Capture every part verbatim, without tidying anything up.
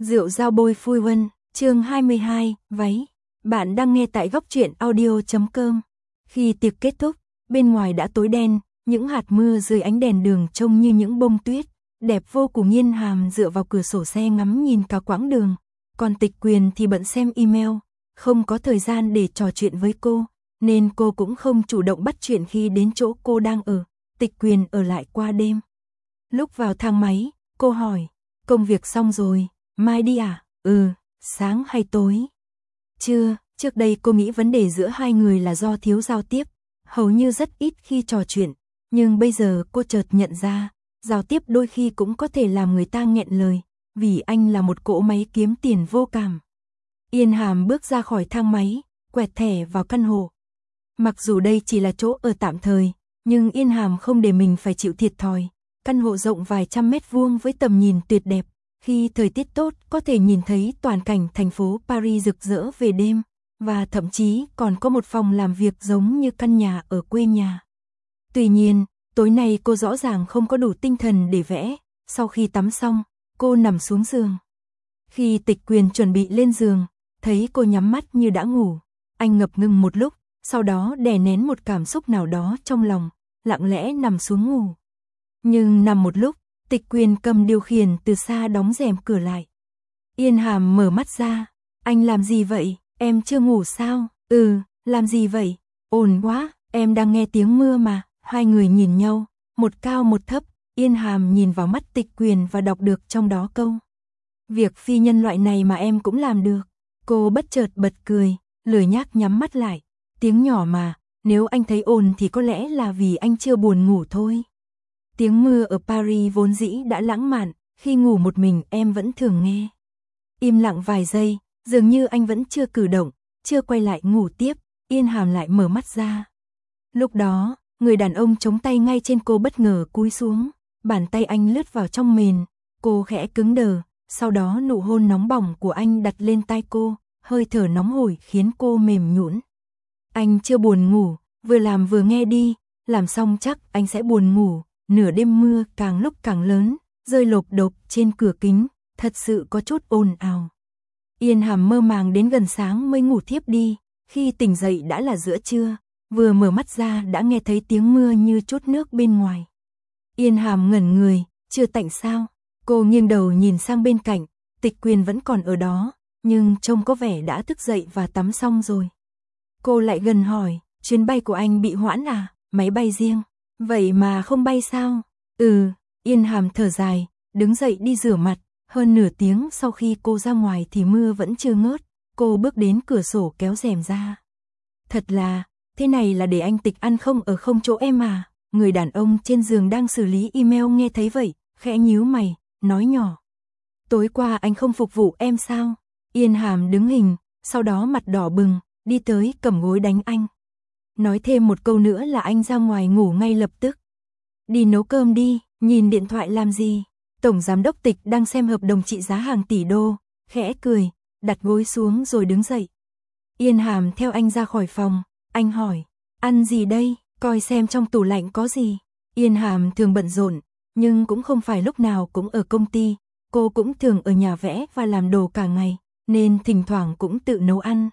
Rượu dao bôi phui vân, chương hai mươi hai, váy. Bạn đang nghe tại góc truyện audio chấm com. Khi tiệc kết thúc, bên ngoài đã tối đen, những hạt mưa dưới ánh đèn đường trông như những bông tuyết, đẹp vô cùng. Yên Hàm dựa vào cửa sổ xe ngắm nhìn cả quãng đường, còn Tịch Quyền thì bận xem email, không có thời gian để trò chuyện với cô, nên cô cũng không chủ động bắt chuyện. Khi đến chỗ cô đang ở, Tịch Quyền ở lại qua đêm. Lúc vào thang máy, cô hỏi, công việc xong rồi, mai đi à? Ừ, sáng hay tối? Chưa, trước đây cô nghĩ vấn đề giữa hai người là do thiếu giao tiếp, hầu như rất ít khi trò chuyện, nhưng bây giờ cô chợt nhận ra, giao tiếp đôi khi cũng có thể làm người ta nghẹn lời, vì anh là một cỗ máy kiếm tiền vô cảm. Yên Hàm bước ra khỏi thang máy, quẹt thẻ vào căn hộ. Mặc dù đây chỉ là chỗ ở tạm thời, nhưng Yên Hàm không để mình phải chịu thiệt thòi. Căn hộ rộng vài trăm mét vuông với tầm nhìn tuyệt đẹp, khi thời tiết tốt có thể nhìn thấy toàn cảnh thành phố Paris rực rỡ về đêm, và thậm chí còn có một phòng làm việc giống như căn nhà ở quê nhà. Tuy nhiên, tối nay cô rõ ràng không có đủ tinh thần để vẽ. Sau khi tắm xong, cô nằm xuống giường. Khi Tịch Quyền chuẩn bị lên giường, thấy cô nhắm mắt như đã ngủ, anh ngập ngừng một lúc, sau đó đè nén một cảm xúc nào đó trong lòng, lặng lẽ nằm xuống ngủ. Nhưng nằm một lúc, Tịch Quyền cầm điều khiển từ xa đóng rèm cửa lại. Yên Hàm mở mắt ra, anh làm gì vậy, em chưa ngủ sao? Ừ, làm gì vậy? Ồn quá, em đang nghe tiếng mưa mà. Hai người nhìn nhau, một cao một thấp, Yên Hàm nhìn vào mắt Tịch Quyền và đọc được trong đó câu: việc phi nhân loại này mà em cũng làm được. Cô bất chợt bật cười, lười nhác nhắm mắt lại, tiếng nhỏ mà, nếu anh thấy ồn thì có lẽ là vì anh chưa buồn ngủ thôi. Tiếng mưa ở Paris vốn dĩ đã lãng mạn, khi ngủ một mình em vẫn thường nghe. Im lặng vài giây, dường như anh vẫn chưa cử động, chưa quay lại ngủ tiếp, Yên Hàm lại mở mắt ra. Lúc đó, người đàn ông chống tay ngay trên cô bất ngờ cúi xuống, bàn tay anh lướt vào trong mền, cô khẽ cứng đờ, sau đó nụ hôn nóng bỏng của anh đặt lên tai cô, hơi thở nóng hổi khiến cô mềm nhũn. Anh chưa buồn ngủ, vừa làm vừa nghe đi, làm xong chắc anh sẽ buồn ngủ. Nửa đêm mưa càng lúc càng lớn, rơi lộp độp trên cửa kính, thật sự có chút ồn ào. Yên Hàm mơ màng đến gần sáng mới ngủ thiếp đi, khi tỉnh dậy đã là giữa trưa, vừa mở mắt ra đã nghe thấy tiếng mưa như chút nước bên ngoài. Yên Hàm ngẩn người, chưa tạnh sao? Cô nghiêng đầu nhìn sang bên cạnh, Tịch Quyền vẫn còn ở đó, nhưng trông có vẻ đã thức dậy và tắm xong rồi. Cô lại gần hỏi, chuyến bay của anh bị hoãn à? Máy bay riêng? Vậy mà không bay sao? Ừ, Yên Hàm thở dài, đứng dậy đi rửa mặt. Hơn nửa tiếng sau khi cô ra ngoài thì mưa vẫn chưa ngớt, cô bước đến cửa sổ kéo rèm ra. Thật là, thế này là để anh Tịch ăn không ở không chỗ em à? Người đàn ông trên giường đang xử lý email nghe thấy vậy, khẽ nhíu mày, nói nhỏ. Tối qua anh không phục vụ em sao? Yên Hàm đứng hình, sau đó mặt đỏ bừng, đi tới cầm gối đánh anh. Nói thêm một câu nữa là anh ra ngoài ngủ ngay lập tức. Đi nấu cơm đi, nhìn điện thoại làm gì? Tổng giám đốc Tịch đang xem hợp đồng trị giá hàng tỷ đô, khẽ cười, đặt gối xuống rồi đứng dậy. Yên Hàm theo anh ra khỏi phòng, anh hỏi, ăn gì đây, coi xem trong tủ lạnh có gì. Yên Hàm thường bận rộn, nhưng cũng không phải lúc nào cũng ở công ty, cô cũng thường ở nhà vẽ và làm đồ cả ngày, nên thỉnh thoảng cũng tự nấu ăn.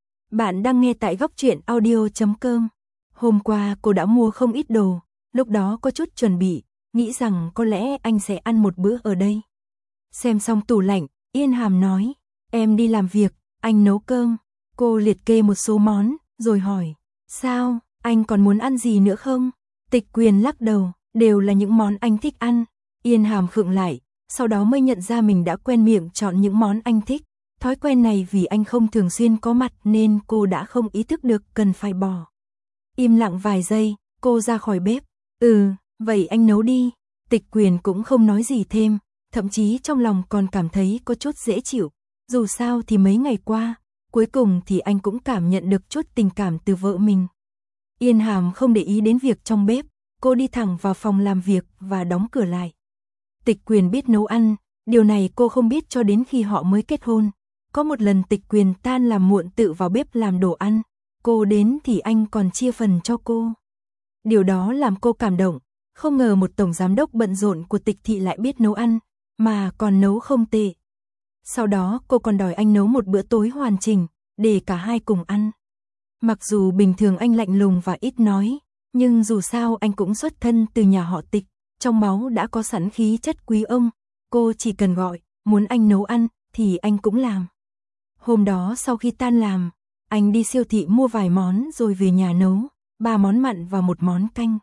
Bạn đang nghe tại góc truyện audio chấm com. Hôm qua cô đã mua không ít đồ, lúc đó có chút chuẩn bị, nghĩ rằng có lẽ anh sẽ ăn một bữa ở đây. Xem xong tủ lạnh, Yên Hàm nói, em đi làm việc, anh nấu cơm. Cô liệt kê một số món, rồi hỏi, sao, anh còn muốn ăn gì nữa không? Tịch Quyền lắc đầu, đều là những món anh thích ăn. Yên Hàm khựng lại, sau đó mới nhận ra mình đã quen miệng chọn những món anh thích. Thói quen này vì anh không thường xuyên có mặt nên cô đã không ý thức được cần phải bỏ. Im lặng vài giây, cô ra khỏi bếp. Ừ, vậy anh nấu đi. Tịch Quyền cũng không nói gì thêm, thậm chí trong lòng còn cảm thấy có chút dễ chịu. Dù sao thì mấy ngày qua, cuối cùng thì anh cũng cảm nhận được chút tình cảm từ vợ mình. Yên Hàm không để ý đến việc trong bếp, cô đi thẳng vào phòng làm việc và đóng cửa lại. Tịch Quyền biết nấu ăn, điều này cô không biết cho đến khi họ mới kết hôn. Có một lần Tịch Quyền tan làm muộn tự vào bếp làm đồ ăn, cô đến thì anh còn chia phần cho cô. Điều đó làm cô cảm động, không ngờ một tổng giám đốc bận rộn của Tịch thị lại biết nấu ăn, mà còn nấu không tệ. Sau đó cô còn đòi anh nấu một bữa tối hoàn chỉnh, để cả hai cùng ăn. Mặc dù bình thường anh lạnh lùng và ít nói, nhưng dù sao anh cũng xuất thân từ nhà họ Tịch, trong máu đã có sẵn khí chất quý ông, cô chỉ cần gọi, muốn anh nấu ăn, thì anh cũng làm. Hôm đó sau khi tan làm, anh đi siêu thị mua vài món rồi về nhà nấu, ba món mặn và một món canh.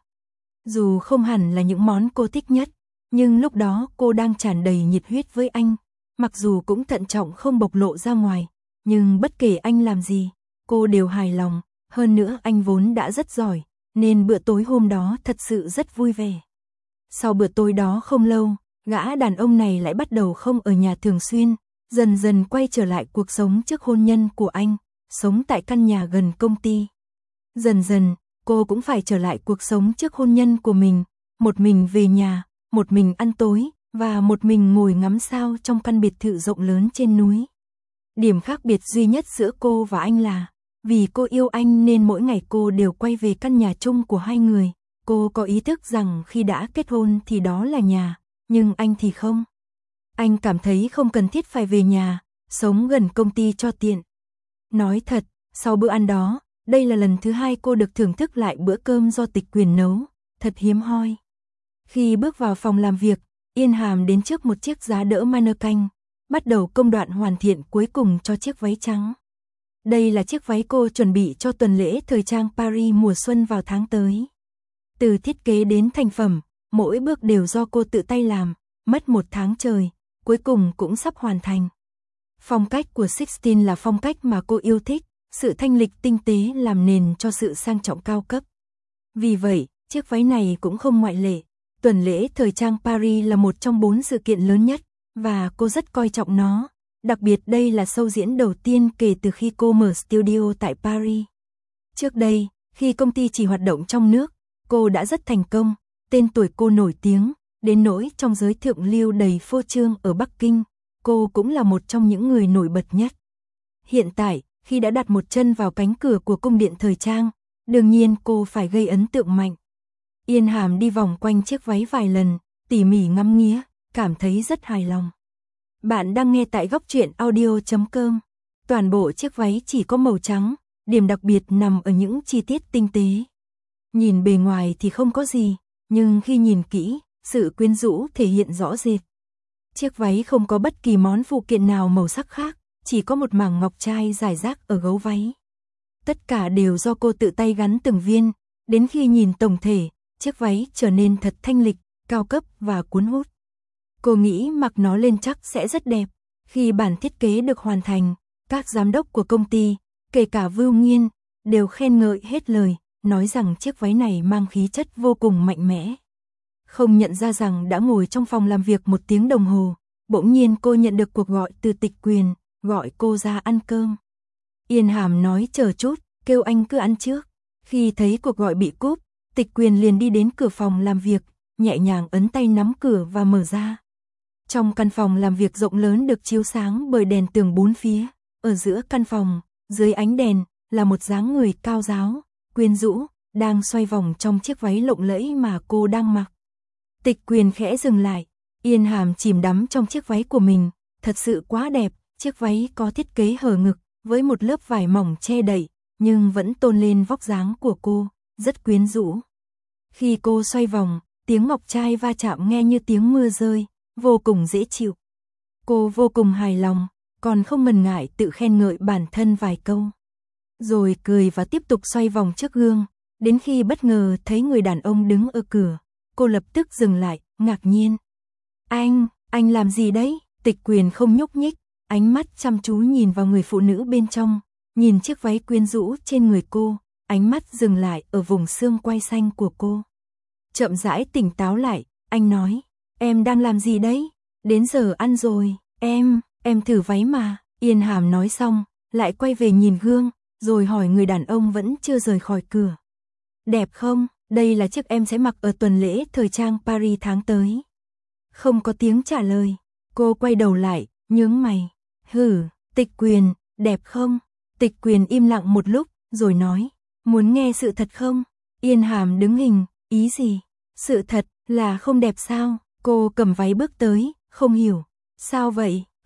Dù không hẳn là những món cô thích nhất, nhưng lúc đó cô đang tràn đầy nhiệt huyết với anh, mặc dù cũng thận trọng không bộc lộ ra ngoài, nhưng bất kể anh làm gì, cô đều hài lòng, hơn nữa anh vốn đã rất giỏi, nên bữa tối hôm đó thật sự rất vui vẻ. Sau bữa tối đó không lâu, gã đàn ông này lại bắt đầu không ở nhà thường xuyên, dần dần quay trở lại cuộc sống trước hôn nhân của anh, sống tại căn nhà gần công ty. Dần dần, cô cũng phải trở lại cuộc sống trước hôn nhân của mình, một mình về nhà, một mình ăn tối, và một mình ngồi ngắm sao trong căn biệt thự rộng lớn trên núi. Điểm khác biệt duy nhất giữa cô và anh là, vì cô yêu anh nên mỗi ngày cô đều quay về căn nhà chung của hai người. Cô có ý thức rằng khi đã kết hôn thì đó là nhà, nhưng anh thì không. Anh cảm thấy không cần thiết phải về nhà, sống gần công ty cho tiện. Nói thật, sau bữa ăn đó, đây là lần thứ hai cô được thưởng thức lại bữa cơm do Tịch Quyền nấu, thật hiếm hoi. Khi bước vào phòng làm việc, Yên Hàm đến trước một chiếc giá đỡ mannequin, bắt đầu công đoạn hoàn thiện cuối cùng cho chiếc váy trắng. Đây là chiếc váy cô chuẩn bị cho tuần lễ thời trang Paris mùa xuân vào tháng tới. Từ thiết kế đến thành phẩm, mỗi bước đều do cô tự tay làm, mất một tháng trời, cuối cùng cũng sắp hoàn thành. Phong cách của Sixteen là phong cách mà cô yêu thích, sự thanh lịch tinh tế làm nền cho sự sang trọng cao cấp. Vì vậy, chiếc váy này cũng không ngoại lệ. Tuần lễ thời trang Paris là một trong bốn sự kiện lớn nhất, và cô rất coi trọng nó. Đặc biệt đây là show diễn đầu tiên kể từ khi cô mở studio tại Paris. Trước đây, khi công ty chỉ hoạt động trong nước, cô đã rất thành công, tên tuổi cô nổi tiếng, đến nỗi trong giới thượng lưu đầy phô trương ở Bắc Kinh, cô cũng là một trong những người nổi bật nhất. Hiện tại, khi đã đặt một chân vào cánh cửa của cung điện thời trang, đương nhiên cô phải gây ấn tượng mạnh. Yên Hàm đi vòng quanh chiếc váy vài lần, tỉ mỉ ngắm nghía, cảm thấy rất hài lòng. Bạn đang nghe tại góc truyện audio chấm com. Toàn bộ chiếc váy chỉ có màu trắng, điểm đặc biệt nằm ở những chi tiết tinh tế. Nhìn bề ngoài thì không có gì, nhưng khi nhìn kỹ, sự quyến rũ thể hiện rõ rệt. Chiếc váy không có bất kỳ món phụ kiện nào màu sắc khác, chỉ có một mảng ngọc trai rải rác ở gấu váy. Tất cả đều do cô tự tay gắn từng viên, đến khi nhìn tổng thể, chiếc váy trở nên thật thanh lịch, cao cấp và cuốn hút. Cô nghĩ mặc nó lên chắc sẽ rất đẹp. Khi bản thiết kế được hoàn thành, các giám đốc của công ty, kể cả Vưu Nghiên, đều khen ngợi hết lời, nói rằng chiếc váy này mang khí chất vô cùng mạnh mẽ. Không nhận ra rằng đã ngồi trong phòng làm việc một tiếng đồng hồ, bỗng nhiên cô nhận được cuộc gọi từ Tịch Quyền, gọi cô ra ăn cơm. Yên Hàm nói chờ chút, kêu anh cứ ăn trước. Khi thấy cuộc gọi bị cúp, Tịch Quyền liền đi đến cửa phòng làm việc, nhẹ nhàng ấn tay nắm cửa và mở ra. Trong căn phòng làm việc rộng lớn được chiếu sáng bởi đèn tường bốn phía, ở giữa căn phòng, dưới ánh đèn, là một dáng người cao ráo, quyến rũ, đang xoay vòng trong chiếc váy lộng lẫy mà cô đang mặc. Tịch Quyền khẽ dừng lại, Yên Hàm chìm đắm trong chiếc váy của mình, thật sự quá đẹp, chiếc váy có thiết kế hở ngực, với một lớp vải mỏng che đậy, nhưng vẫn tôn lên vóc dáng của cô, rất quyến rũ. Khi cô xoay vòng, tiếng ngọc trai va chạm nghe như tiếng mưa rơi, vô cùng dễ chịu. Cô vô cùng hài lòng, còn không ngần ngại tự khen ngợi bản thân vài câu. Rồi cười và tiếp tục xoay vòng trước gương, đến khi bất ngờ thấy người đàn ông đứng ở cửa, cô lập tức dừng lại, ngạc nhiên. Anh, anh làm gì đấy? Tịch Quyền không nhúc nhích, ánh mắt chăm chú nhìn vào người phụ nữ bên trong, nhìn chiếc váy quyến rũ trên người cô, ánh mắt dừng lại ở vùng xương quai xanh của cô. Chậm rãi tỉnh táo lại, anh nói, em đang làm gì đấy? Đến giờ ăn rồi, em, em thử váy mà. Yên Hàm nói xong, lại quay về nhìn gương, rồi hỏi người đàn ông vẫn chưa rời khỏi cửa. Đẹp không? Đây là chiếc em sẽ mặc ở tuần lễ thời trang Paris tháng tới. Không có tiếng trả lời, cô quay đầu lại, nhướng mày. Hử, Tịch Quyền, đẹp không? Tịch Quyền im lặng một lúc, rồi nói, muốn nghe sự thật không? Yên Hàm đứng hình, ý gì? Sự thật là không đẹp sao? Cô cầm váy bước tới, không hiểu. Sao vậy?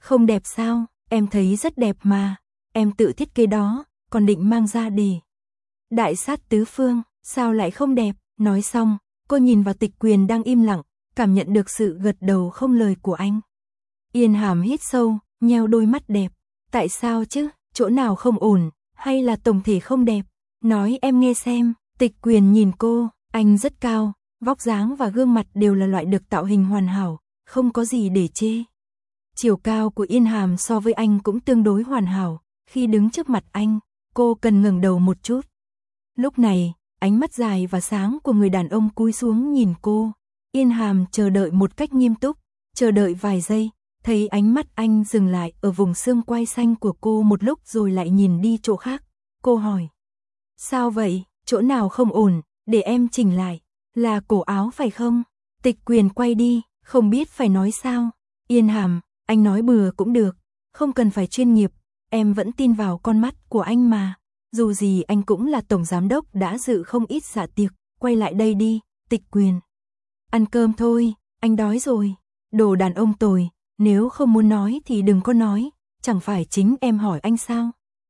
Không đẹp sao, em thấy rất đẹp mà, em tự thiết kế đó, còn định mang ra để đại sát tứ phương, sao lại không đẹp, nói xong, cô nhìn vào Tịch Quyền đang im lặng, cảm nhận được sự gật đầu không lời của anh. Yên Hàm hít sâu, nheo đôi mắt đẹp, tại sao chứ, chỗ nào không ổn, hay là tổng thể không đẹp, nói em nghe xem. Tịch Quyền nhìn cô, anh rất cao, vóc dáng và gương mặt đều là loại được tạo hình hoàn hảo, không có gì để chê. Chiều cao của Yên Hàm so với anh cũng tương đối hoàn hảo, khi đứng trước mặt anh, cô cần ngẩng đầu một chút. Lúc này, ánh mắt dài và sáng của người đàn ông cúi xuống nhìn cô, Yên Hàm chờ đợi một cách nghiêm túc, chờ đợi vài giây, thấy ánh mắt anh dừng lại ở vùng xương quai xanh của cô một lúc rồi lại nhìn đi chỗ khác. Cô hỏi, sao vậy, chỗ nào không ổn, để em chỉnh lại, là cổ áo phải không? Tịch Quyền quay đi, không biết phải nói sao. Yên Hàm, anh nói bừa cũng được, không cần phải chuyên nghiệp, em vẫn tin vào con mắt của anh mà. Dù gì anh cũng là tổng giám đốc đã dự không ít dạ tiệc, quay lại đây đi. Tịch Quyền, ăn cơm thôi, anh đói rồi. Đồ đàn ông tồi, nếu không muốn nói thì đừng có nói, chẳng phải chính em hỏi anh sao?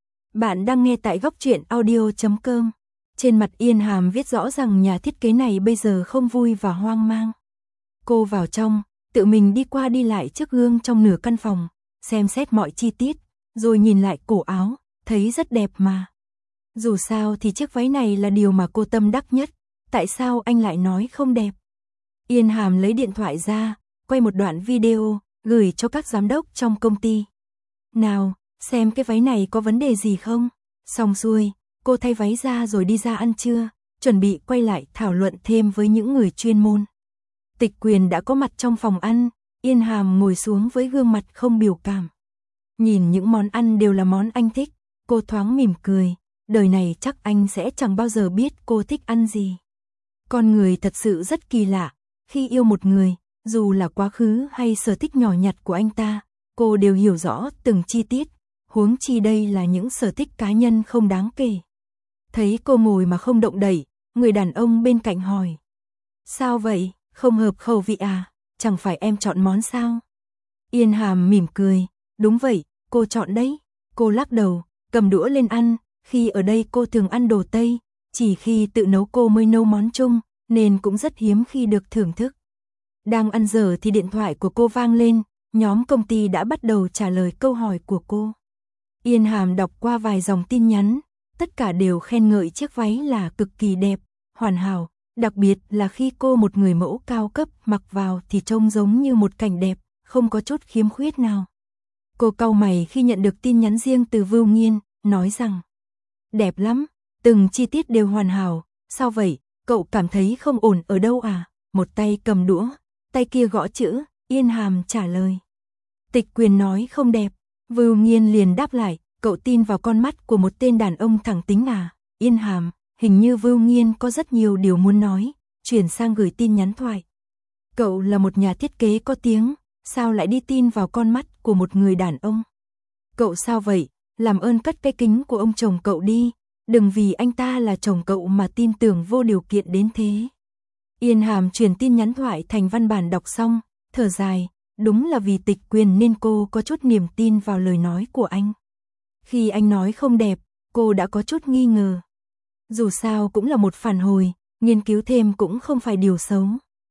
Bạn đang nghe tại góc truyện audio chấm com. Trên mặt Yên Hàm viết rõ rằng nhà thiết kế này bây giờ không vui và hoang mang. Cô vào trong, tự mình đi qua đi lại trước gương trong nửa căn phòng, xem xét mọi chi tiết, rồi nhìn lại cổ áo, thấy rất đẹp mà. Dù sao thì chiếc váy này là điều mà cô tâm đắc nhất, tại sao anh lại nói không đẹp? Yên Hàm lấy điện thoại ra, quay một đoạn video, gửi cho các giám đốc trong công ty. Nào, xem cái váy này có vấn đề gì không? Xong xuôi, cô thay váy ra rồi đi ra ăn trưa, chuẩn bị quay lại thảo luận thêm với những người chuyên môn. Tịch Quyền đã có mặt trong phòng ăn, Yên Hàm ngồi xuống với gương mặt không biểu cảm. Nhìn những món ăn đều là món anh thích, cô thoáng mỉm cười, đời này chắc anh sẽ chẳng bao giờ biết cô thích ăn gì. Con người thật sự rất kỳ lạ, khi yêu một người, dù là quá khứ hay sở thích nhỏ nhặt của anh ta, cô đều hiểu rõ từng chi tiết, huống chi đây là những sở thích cá nhân không đáng kể. Thấy cô ngồi mà không động đậy, người đàn ông bên cạnh hỏi, sao vậy, không hợp khẩu vị à, chẳng phải em chọn món sao? Yên Hàm mỉm cười, đúng vậy, cô chọn đấy. Cô lắc đầu, cầm đũa lên ăn, khi ở đây cô thường ăn đồ Tây, chỉ khi tự nấu cô mới nấu món Trung, nên cũng rất hiếm khi được thưởng thức. Đang ăn dở thì điện thoại của cô vang lên, nhóm công ty đã bắt đầu trả lời câu hỏi của cô. Yên Hàm đọc qua vài dòng tin nhắn, tất cả đều khen ngợi chiếc váy là cực kỳ đẹp, hoàn hảo, đặc biệt là khi cô một người mẫu cao cấp mặc vào thì trông giống như một cảnh đẹp, không có chút khiếm khuyết nào. Cô cau mày khi nhận được tin nhắn riêng từ Vưu Nghiên, nói rằng, đẹp lắm, từng chi tiết đều hoàn hảo, sao vậy, cậu cảm thấy không ổn ở đâu à? Một tay cầm đũa, tay kia gõ chữ, Yên Hàm trả lời. Tịch Quyền nói không đẹp, Vưu Nghiên liền đáp lại, cậu tin vào con mắt của một tên đàn ông thẳng tính à? Yên Hàm, hình như Vưu Nghiên có rất nhiều điều muốn nói, chuyển sang gửi tin nhắn thoại. Cậu là một nhà thiết kế có tiếng, sao lại đi tin vào con mắt của một người đàn ông? Cậu sao vậy, làm ơn cất cái kính của ông chồng cậu đi, đừng vì anh ta là chồng cậu mà tin tưởng vô điều kiện đến thế. Yên Hàm chuyển tin nhắn thoại thành văn bản đọc xong, thở dài, đúng là vì Tịch Quyền nên cô có chút niềm tin vào lời nói của anh. Khi anh nói không đẹp, cô đã có chút nghi ngờ. Dù sao cũng là một phản hồi, nghiên cứu thêm cũng không phải điều xấu.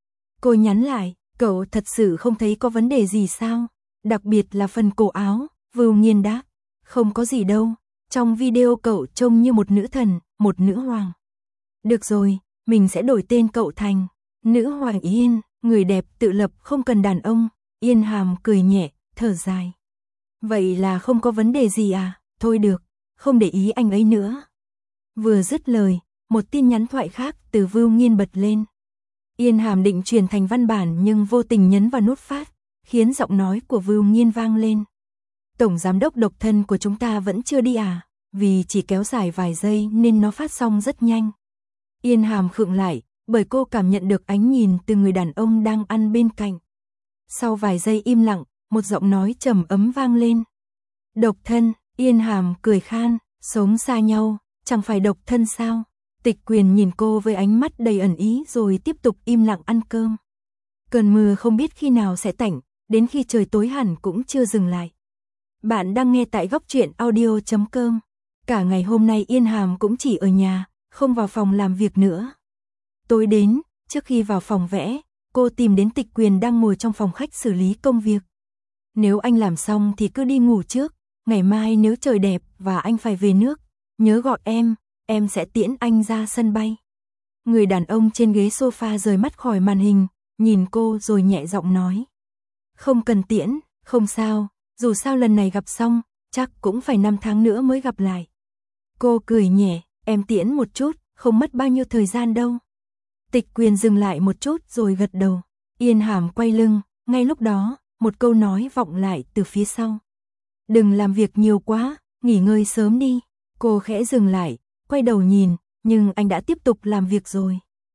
Cô nhắn lại, cậu thật sự không thấy có vấn đề gì sao? Đặc biệt là phần cổ áo, Vưu Nghiên đáp, không có gì đâu, trong video cậu trông như một nữ thần, một nữ hoàng. Được rồi, mình sẽ đổi tên cậu thành Nữ Hoàng Yên, người đẹp tự lập không cần đàn ông. Yên Hàm cười nhẹ, thở dài. Vậy là không có vấn đề gì à? Thôi được, không để ý anh ấy nữa. Vừa dứt lời, một tin nhắn thoại khác từ Vưu Nghiên bật lên. Yên Hàm định truyền thành văn bản nhưng vô tình nhấn vào nút phát, khiến giọng nói của Vưu Nghiên vang lên. Tổng giám đốc độc thân của chúng ta vẫn chưa đi à? Vì chỉ kéo dài vài giây nên nó phát xong rất nhanh. Yên Hàm khựng lại, bởi cô cảm nhận được ánh nhìn từ người đàn ông đang ăn bên cạnh. Sau vài giây im lặng, một giọng nói trầm ấm vang lên. Độc thân, Yên Hàm cười khan, sống xa nhau, chẳng phải độc thân sao? Tịch Quyền nhìn cô với ánh mắt đầy ẩn ý rồi tiếp tục im lặng ăn cơm. Cơn mưa không biết khi nào sẽ tạnh, đến khi trời tối hẳn cũng chưa dừng lại. Bạn đang nghe tại góc truyện audio chấm com. Cả ngày hôm nay Yên Hàm cũng chỉ ở nhà, không vào phòng làm việc nữa. Tối đến, trước khi vào phòng vẽ, cô tìm đến Tịch Quyền đang ngồi trong phòng khách xử lý công việc. Nếu anh làm xong thì cứ đi ngủ trước, ngày mai nếu trời đẹp và anh phải về nước, nhớ gọi em, em sẽ tiễn anh ra sân bay. Người đàn ông trên ghế sofa rời mắt khỏi màn hình, nhìn cô rồi nhẹ giọng nói. Không cần tiễn, không sao, dù sao lần này gặp xong, chắc cũng phải năm tháng nữa mới gặp lại. Cô cười nhẹ, em tiễn một chút, không mất bao nhiêu thời gian đâu. Tịch Quyền dừng lại một chút rồi gật đầu. Yên Hàm quay lưng, ngay lúc đó, một câu nói vọng lại từ phía sau. Đừng làm việc nhiều quá, nghỉ ngơi sớm đi. Cô khẽ dừng lại, quay đầu nhìn, nhưng anh đã tiếp tục làm việc rồi.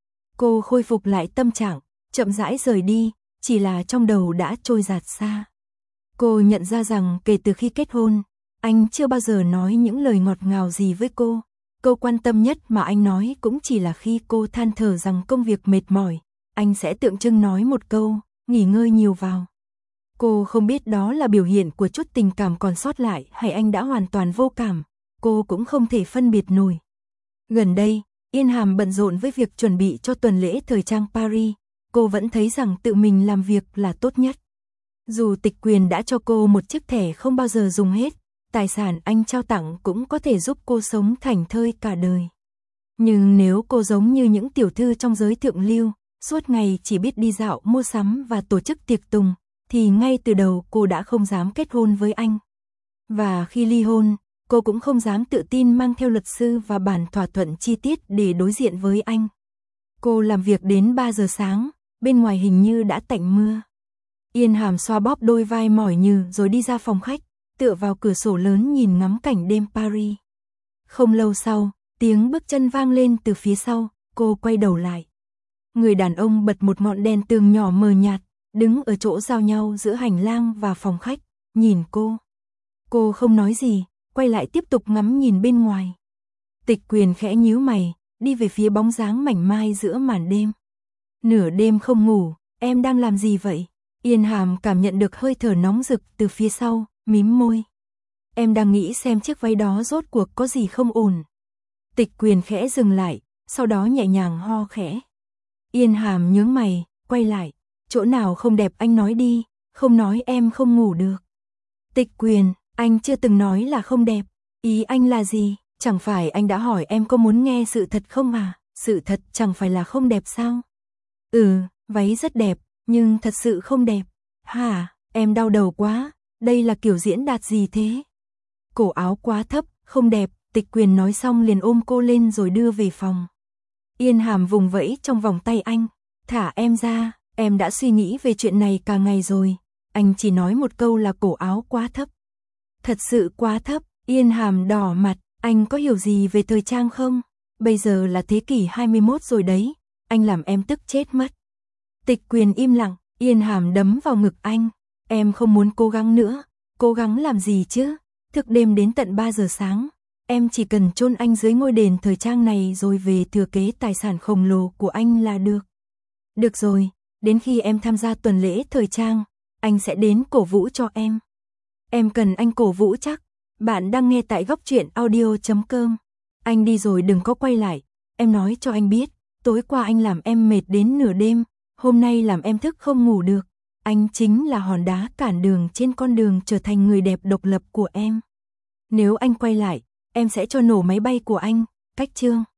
Cô khôi phục lại tâm trạng, chậm rãi rời đi, chỉ là trong đầu đã trôi dạt xa. Cô nhận ra rằng kể từ khi kết hôn, anh chưa bao giờ nói những lời ngọt ngào gì với cô. Câu quan tâm nhất mà anh nói cũng chỉ là khi cô than thở rằng công việc mệt mỏi, anh sẽ tượng trưng nói một câu, nghỉ ngơi nhiều vào. Cô không biết đó là biểu hiện của chút tình cảm còn sót lại hay anh đã hoàn toàn vô cảm, cô cũng không thể phân biệt nổi. Gần đây, Yên Hàm bận rộn với việc chuẩn bị cho tuần lễ thời trang Paris, cô vẫn thấy rằng tự mình làm việc là tốt nhất. Dù Tịch Quyền đã cho cô một chiếc thẻ không bao giờ dùng hết, tài sản anh trao tặng cũng có thể giúp cô sống thảnh thơi cả đời. Nhưng nếu cô giống như những tiểu thư trong giới thượng lưu, suốt ngày chỉ biết đi dạo mua sắm và tổ chức tiệc tùng, thì ngay từ đầu cô đã không dám kết hôn với anh. Và khi ly hôn, cô cũng không dám tự tin mang theo luật sư và bản thỏa thuận chi tiết để đối diện với anh. Cô làm việc đến ba giờ sáng, bên ngoài hình như đã tạnh mưa. Yên Hàm xoa bóp đôi vai mỏi nhừ rồi đi ra phòng khách, tựa vào cửa sổ lớn nhìn ngắm cảnh đêm Paris. Không lâu sau, tiếng bước chân vang lên từ phía sau, cô quay đầu lại. Người đàn ông bật một ngọn đèn tường nhỏ mờ nhạt, đứng ở chỗ giao nhau giữa hành lang và phòng khách, nhìn cô. Cô không nói gì, quay lại tiếp tục ngắm nhìn bên ngoài. Tịch Quyền khẽ nhíu mày, đi về phía bóng dáng mảnh mai giữa màn đêm. Nửa đêm không ngủ, em đang làm gì vậy? Yên Hàm cảm nhận được hơi thở nóng rực từ phía sau, mím môi. Em đang nghĩ xem chiếc váy đó rốt cuộc có gì không ổn. Tịch Quyền khẽ dừng lại, sau đó nhẹ nhàng ho khẽ. Yên Hàm nhướng mày, quay lại. Chỗ nào không đẹp anh nói đi, không nói em không ngủ được. Tịch Quyền, anh chưa từng nói là không đẹp. Ý anh là gì? Chẳng phải anh đã hỏi em có muốn nghe sự thật không à? Sự thật chẳng phải là không đẹp sao? Ừ, váy rất đẹp, nhưng thật sự không đẹp. Hả, em đau đầu quá, đây là kiểu diễn đạt gì thế? Cổ áo quá thấp, không đẹp. Tịch Quyền nói xong liền ôm cô lên rồi đưa về phòng. Yên Hàm vùng vẫy trong vòng tay anh. Thả em ra, em đã suy nghĩ về chuyện này cả ngày rồi. Anh chỉ nói một câu là cổ áo quá thấp. Thật sự quá thấp. Yên Hàm đỏ mặt. Anh có hiểu gì về thời trang không? Bây giờ là thế kỷ hai mươi mốt rồi đấy. Anh làm em tức chết mất. Tịch Quyền im lặng. Yên Hàm đấm vào ngực anh. Em không muốn cố gắng nữa. Cố gắng làm gì chứ? Thức đêm đến tận ba giờ sáng. Em chỉ cần chôn anh dưới ngôi đền thời trang này rồi về thừa kế tài sản khổng lồ của anh là được. Được rồi, đến khi em tham gia tuần lễ thời trang, anh sẽ đến cổ vũ cho em. Em cần anh cổ vũ chắc. Bạn đang nghe tại góc truyện audio chấm com. Anh đi rồi đừng có quay lại. Em nói cho anh biết, tối qua anh làm em mệt đến nửa đêm, hôm nay làm em thức không ngủ được. Anh chính là hòn đá cản đường trên con đường trở thành người đẹp độc lập của em. Nếu anh quay lại, em sẽ cho nổ máy bay của anh, cách chưa?